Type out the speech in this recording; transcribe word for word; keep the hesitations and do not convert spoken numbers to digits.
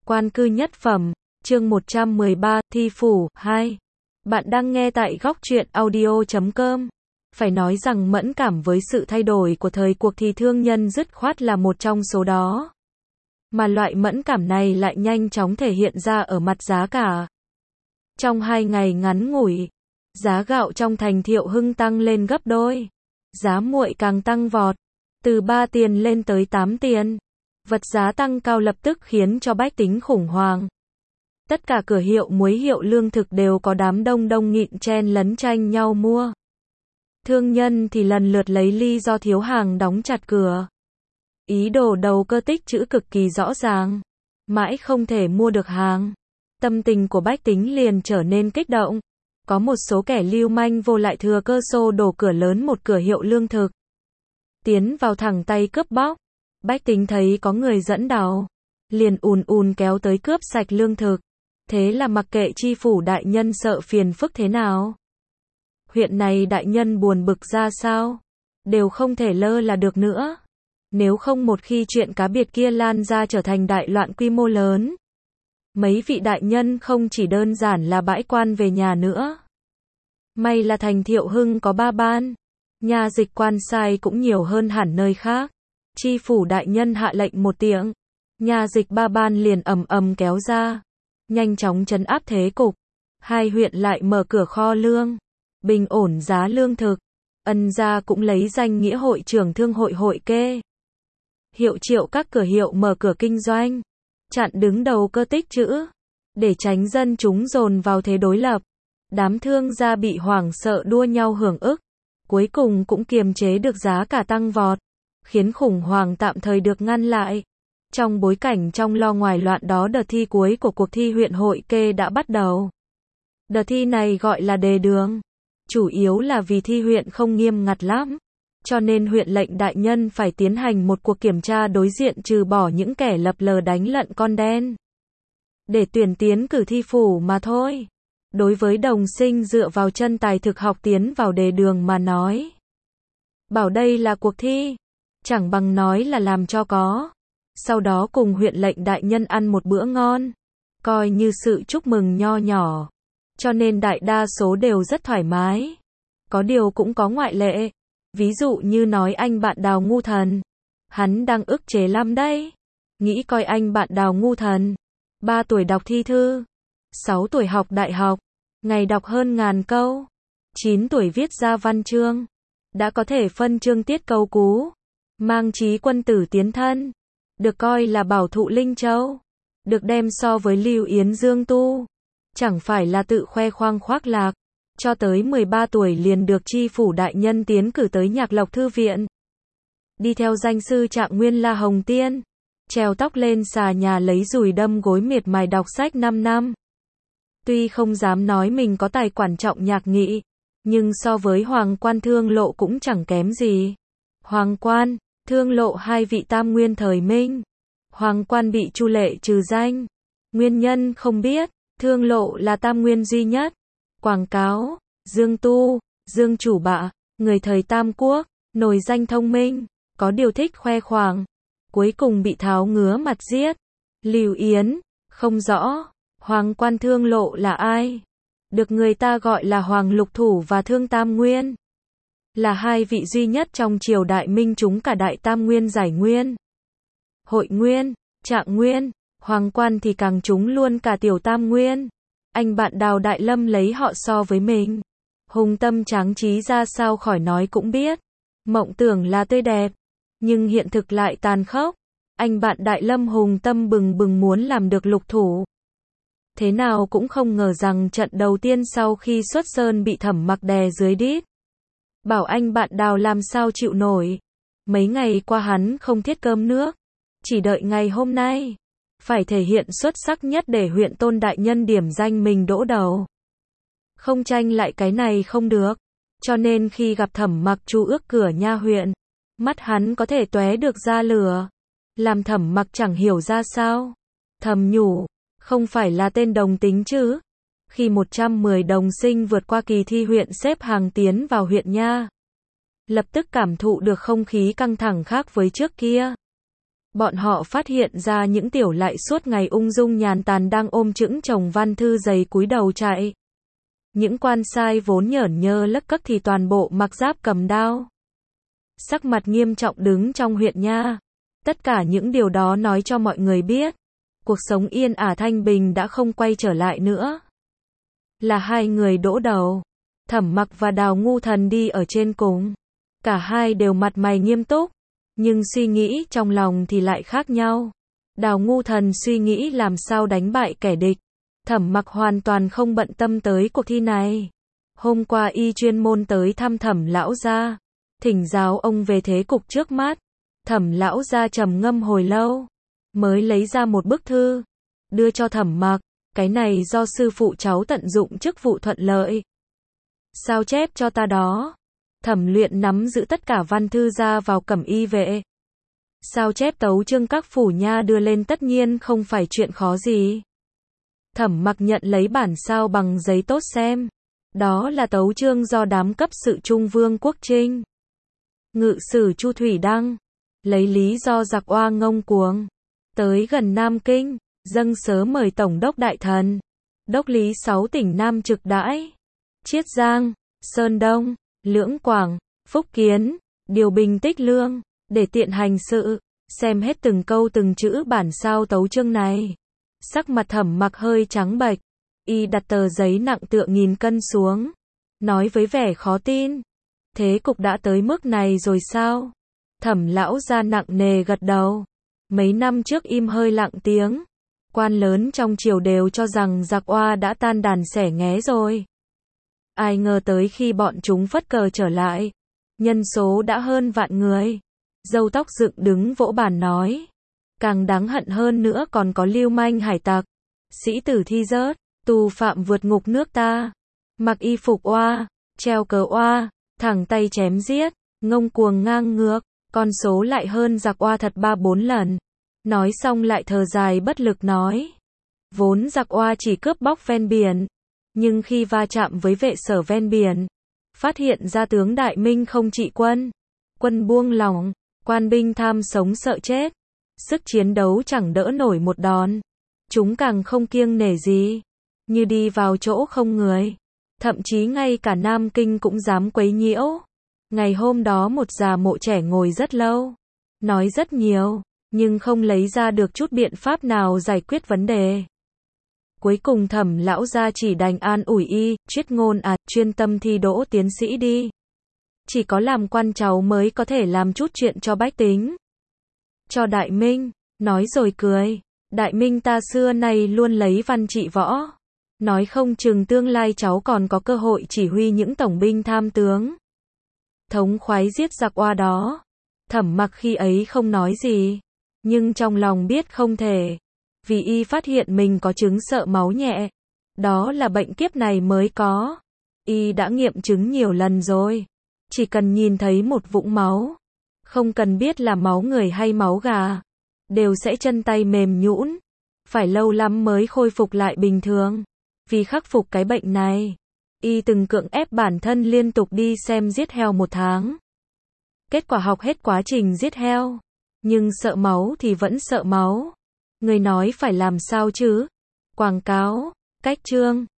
Quan cư nhất phẩm, chương một trăm mười ba, thi phủ, hai. Bạn đang nghe tại góc truyện audio chấm com. Phải nói rằng mẫn cảm với sự thay đổi của thời cuộc thì thương nhân dứt khoát là một trong số đó. Mà loại mẫn cảm này lại nhanh chóng thể hiện ra ở mặt giá cả. Trong hai ngày ngắn ngủi, giá gạo trong thành Thiệu Hưng tăng lên gấp đôi. Giá muội càng tăng vọt, từ ba tiền lên tới tám tiền. Vật giá tăng cao lập tức khiến cho bách tính khủng hoảng. Tất cả cửa hiệu muối hiệu lương thực đều có đám đông đông nghịn chen lấn tranh nhau mua. Thương nhân thì lần lượt lấy lý do thiếu hàng đóng chặt cửa. Ý đồ đầu cơ tích trữ cực kỳ rõ ràng. Mãi không thể mua được hàng. Tâm tình của bách tính liền trở nên kích động. Có một số kẻ lưu manh vô lại thừa cơ xô đổ cửa lớn một cửa hiệu lương thực. Tiến vào thẳng tay cướp bóc. Bách tính thấy có người dẫn đầu, liền ùn ùn kéo tới cướp sạch lương thực. Thế là mặc kệ chi phủ đại nhân sợ phiền phức thế nào. Huyện này đại nhân buồn bực ra sao, đều không thể lơ là được nữa. Nếu không một khi chuyện cá biệt kia lan ra trở thành đại loạn quy mô lớn. Mấy vị đại nhân không chỉ đơn giản là bãi quan về nhà nữa. May là thành Thiệu Hưng có ba ban, nhà dịch quan sai cũng nhiều hơn hẳn nơi khác. Chi phủ đại nhân hạ lệnh một tiếng, nhà dịch ba ban liền ầm ầm kéo ra, nhanh chóng trấn áp thế cục. Hai huyện lại mở cửa kho lương, bình ổn giá lương thực. Ân gia cũng lấy danh nghĩa hội trưởng thương hội hội kê. Hiệu triệu các cửa hiệu mở cửa kinh doanh, chặn đứng đầu cơ tích trữ, để tránh dân chúng dồn vào thế đối lập. Đám thương gia bị hoảng sợ đua nhau hưởng ức, cuối cùng cũng kiềm chế được giá cả tăng vọt, khiến khủng hoảng tạm thời được ngăn lại. Trong bối cảnh trong lo ngoài loạn đó, đợt thi cuối của cuộc thi huyện hội kê đã bắt đầu. Đợt thi này gọi là đề đường, chủ yếu là vì thi huyện không nghiêm ngặt lắm, cho nên huyện lệnh đại nhân phải tiến hành một cuộc kiểm tra đối diện trừ bỏ những kẻ lập lờ đánh lận con đen, để tuyển tiến cử thi phủ mà thôi. Đối với đồng sinh dựa vào chân tài thực học tiến vào đề đường mà nói, bảo đây là cuộc thi, chẳng bằng nói là làm cho có. Sau đó cùng huyện lệnh đại nhân ăn một bữa ngon, coi như sự chúc mừng nho nhỏ. Cho nên đại đa số đều rất thoải mái. Có điều cũng có ngoại lệ. Ví dụ như nói anh bạn Đào ngu thần, hắn đang ức chế lắm đấy. Nghĩ coi anh bạn Đào ngu thần, ba tuổi đọc thi thư, sáu tuổi học đại học, ngày đọc hơn ngàn câu, chín tuổi viết ra văn chương, đã có thể phân chương tiết câu cú, mang chí quân tử tiến thân, được coi là bảo thụ linh châu, được đem so với Lưu Yến Dương Tu, chẳng phải là tự khoe khoang khoác lạc. Cho tới mười ba tuổi liền được chi phủ đại nhân tiến cử tới Nhạc Lộc Thư viện, đi theo danh sư Trạng Nguyên La Hồng Tiên, treo tóc lên xà nhà lấy dùi đâm gối miệt mài đọc sách năm năm. Tuy không dám nói mình có tài quản trọng nhạc nghị, nhưng so với Hoàng Quan Thương Lộ cũng chẳng kém gì. Hoàng Quan, Thương Lộ hai vị tam nguyên thời Minh. Hoàng Quan bị Chu Lệ trừ danh, nguyên nhân không biết. Thương Lộ là tam nguyên duy nhất. Quảng cáo, Dương Tu, Dương Chủ Bạ, người thời Tam Quốc, nổi danh thông minh, có điều thích khoe khoang, cuối cùng bị tháo ngứa mặt giết. Lưu Yến, không rõ. Hoàng Quan Thương Lộ là ai? Được người ta gọi là Hoàng Lục Thủ và Thương Tam Nguyên, là hai vị duy nhất trong triều đại Minh trúng cả đại tam nguyên giải nguyên, hội nguyên, trạng nguyên. Hoàng Quan thì càng trúng luôn cả tiểu tam nguyên. Anh bạn Đào Đại Lâm lấy họ so với mình, hùng tâm tráng trí ra sao khỏi nói cũng biết. Mộng tưởng là tươi đẹp, nhưng hiện thực lại tàn khốc. Anh bạn Đại Lâm hùng tâm bừng bừng muốn làm được lục thủ. Thế nào cũng không ngờ rằng trận đầu tiên sau khi xuất sơn bị Thẩm Mặc đè dưới đít. Bảo anh bạn Đào làm sao chịu nổi. Mấy ngày qua hắn không thiết cơm nước, chỉ đợi ngày hôm nay phải thể hiện xuất sắc nhất để huyện tôn đại nhân điểm danh mình đỗ đầu. Không tranh lại cái này không được. Cho nên khi gặp Thẩm Mặc chu ước cửa nha huyện, mắt hắn có thể tóe được ra lửa, làm Thẩm Mặc chẳng hiểu ra sao. Thầm nhủ, không phải là tên đồng tính chứ. Khi một trăm mười đồng sinh vượt qua kỳ thi huyện xếp hàng tiến vào huyện nha, lập tức cảm thụ được không khí căng thẳng khác với trước kia. bọn họ phát hiện ra những tiểu lại suốt ngày ung dung nhàn tản đang ôm chững chồng văn thư dày cúi đầu chạy. Những quan sai vốn nhởn nhơ lấc cấc thì toàn bộ mặc giáp cầm đao. Sắc mặt nghiêm trọng đứng trong huyện nha. Tất cả những điều đó nói cho mọi người biết, cuộc sống yên ả thanh bình đã không quay trở lại nữa. Là hai người đỗ đầu, Thẩm Mặc và Đào Ngu Thần đi ở trên cùng. Cả hai đều mặt mày nghiêm túc, nhưng suy nghĩ trong lòng thì lại khác nhau. Đào Ngu Thần suy nghĩ làm sao đánh bại kẻ địch. Thẩm Mặc hoàn toàn không bận tâm tới cuộc thi này. Hôm qua y chuyên môn tới thăm Thẩm lão gia, thỉnh giáo ông về thế cục trước mắt. Thẩm lão gia trầm ngâm hồi lâu, mới lấy ra một bức thư, đưa cho Thẩm Mặc. Cái này do sư phụ cháu tận dụng chức vụ thuận lợi, sao chép cho ta đó. Thẩm Luyện nắm giữ tất cả văn thư ra vào cẩm y vệ. Sao chép tấu chương các phủ nha đưa lên tất nhiên không phải chuyện khó gì. Thẩm Mặc nhận lấy bản sao bằng giấy tốt xem. Đó là tấu chương do đám cấp sự Trung Vương Quốc Trinh, ngự sử Chu Thủy Đăng, lấy lý do giặc oa ngông cuồng, tới gần Nam Kinh, dâng sớ mời Tổng đốc Đại Thần, đốc lý sáu tỉnh Nam trực đãi, Chiết Giang, Sơn Đông, Lưỡng Quảng, Phúc Kiến, điều bình Tích Lương, để tiện hành sự. Xem hết từng câu từng chữ bản sao tấu chương này, sắc mặt Thẩm Mặc hơi trắng bệch, y đặt tờ giấy nặng tựa nghìn cân xuống, nói với vẻ khó tin, thế cục đã tới mức này rồi sao? Thẩm lão gia nặng nề gật đầu. Mấy năm trước im hơi lặng tiếng, quan lớn trong triều đều cho rằng giặc oa đã tan đàn xẻ nghé rồi. Ai ngờ tới khi bọn chúng phất cờ trở lại, nhân số đã hơn vạn người. Râu tóc dựng đứng vỗ bàn nói, càng đáng hận hơn nữa còn có lưu manh hải tặc, sĩ tử thi rớt, tù phạm vượt ngục nước ta, mặc y phục oa, treo cờ oa, thẳng tay chém giết, ngông cuồng ngang ngược, con số lại hơn giặc oa thật ba bốn lần. Nói xong lại thở dài bất lực nói, vốn giặc oa chỉ cướp bóc ven biển, nhưng khi va chạm với vệ sở ven biển, phát hiện ra tướng Đại Minh không trị quân, quân buông lỏng, quan binh tham sống sợ chết, sức chiến đấu chẳng đỡ nổi một đòn, chúng càng không kiêng nể gì, như đi vào chỗ không người, thậm chí ngay cả Nam Kinh cũng dám quấy nhiễu. Ngày hôm đó một già mộ trẻ ngồi rất lâu, nói rất nhiều, nhưng không lấy ra được chút biện pháp nào giải quyết vấn đề. Cuối cùng Thẩm lão gia chỉ đành an ủi y, Triết Ngôn à, chuyên tâm thi đỗ tiến sĩ đi. Chỉ có làm quan cháu mới có thể làm chút chuyện cho bách tính. Cho Đại Minh, nói rồi cười, Đại Minh ta xưa nay luôn lấy văn trị võ. Nói không chừng tương lai cháu còn có cơ hội chỉ huy những tổng binh tham tướng, thống khoái giết giặc oa đó. Thẩm Mặc khi ấy không nói gì, nhưng trong lòng biết không thể, vì y phát hiện mình có chứng sợ máu nhẹ. Đó là bệnh kiếp này mới có. Y đã nghiệm chứng nhiều lần rồi. Chỉ cần nhìn thấy một vũng máu, không cần biết là máu người hay máu gà, đều sẽ chân tay mềm nhũn, phải lâu lắm mới khôi phục lại bình thường. Vì khắc phục cái bệnh này, y từng cưỡng ép bản thân liên tục đi xem giết heo một tháng. Kết quả học hết quá trình giết heo, nhưng sợ máu thì vẫn sợ máu. Người nói phải làm sao chứ? Quảng cáo, cách chương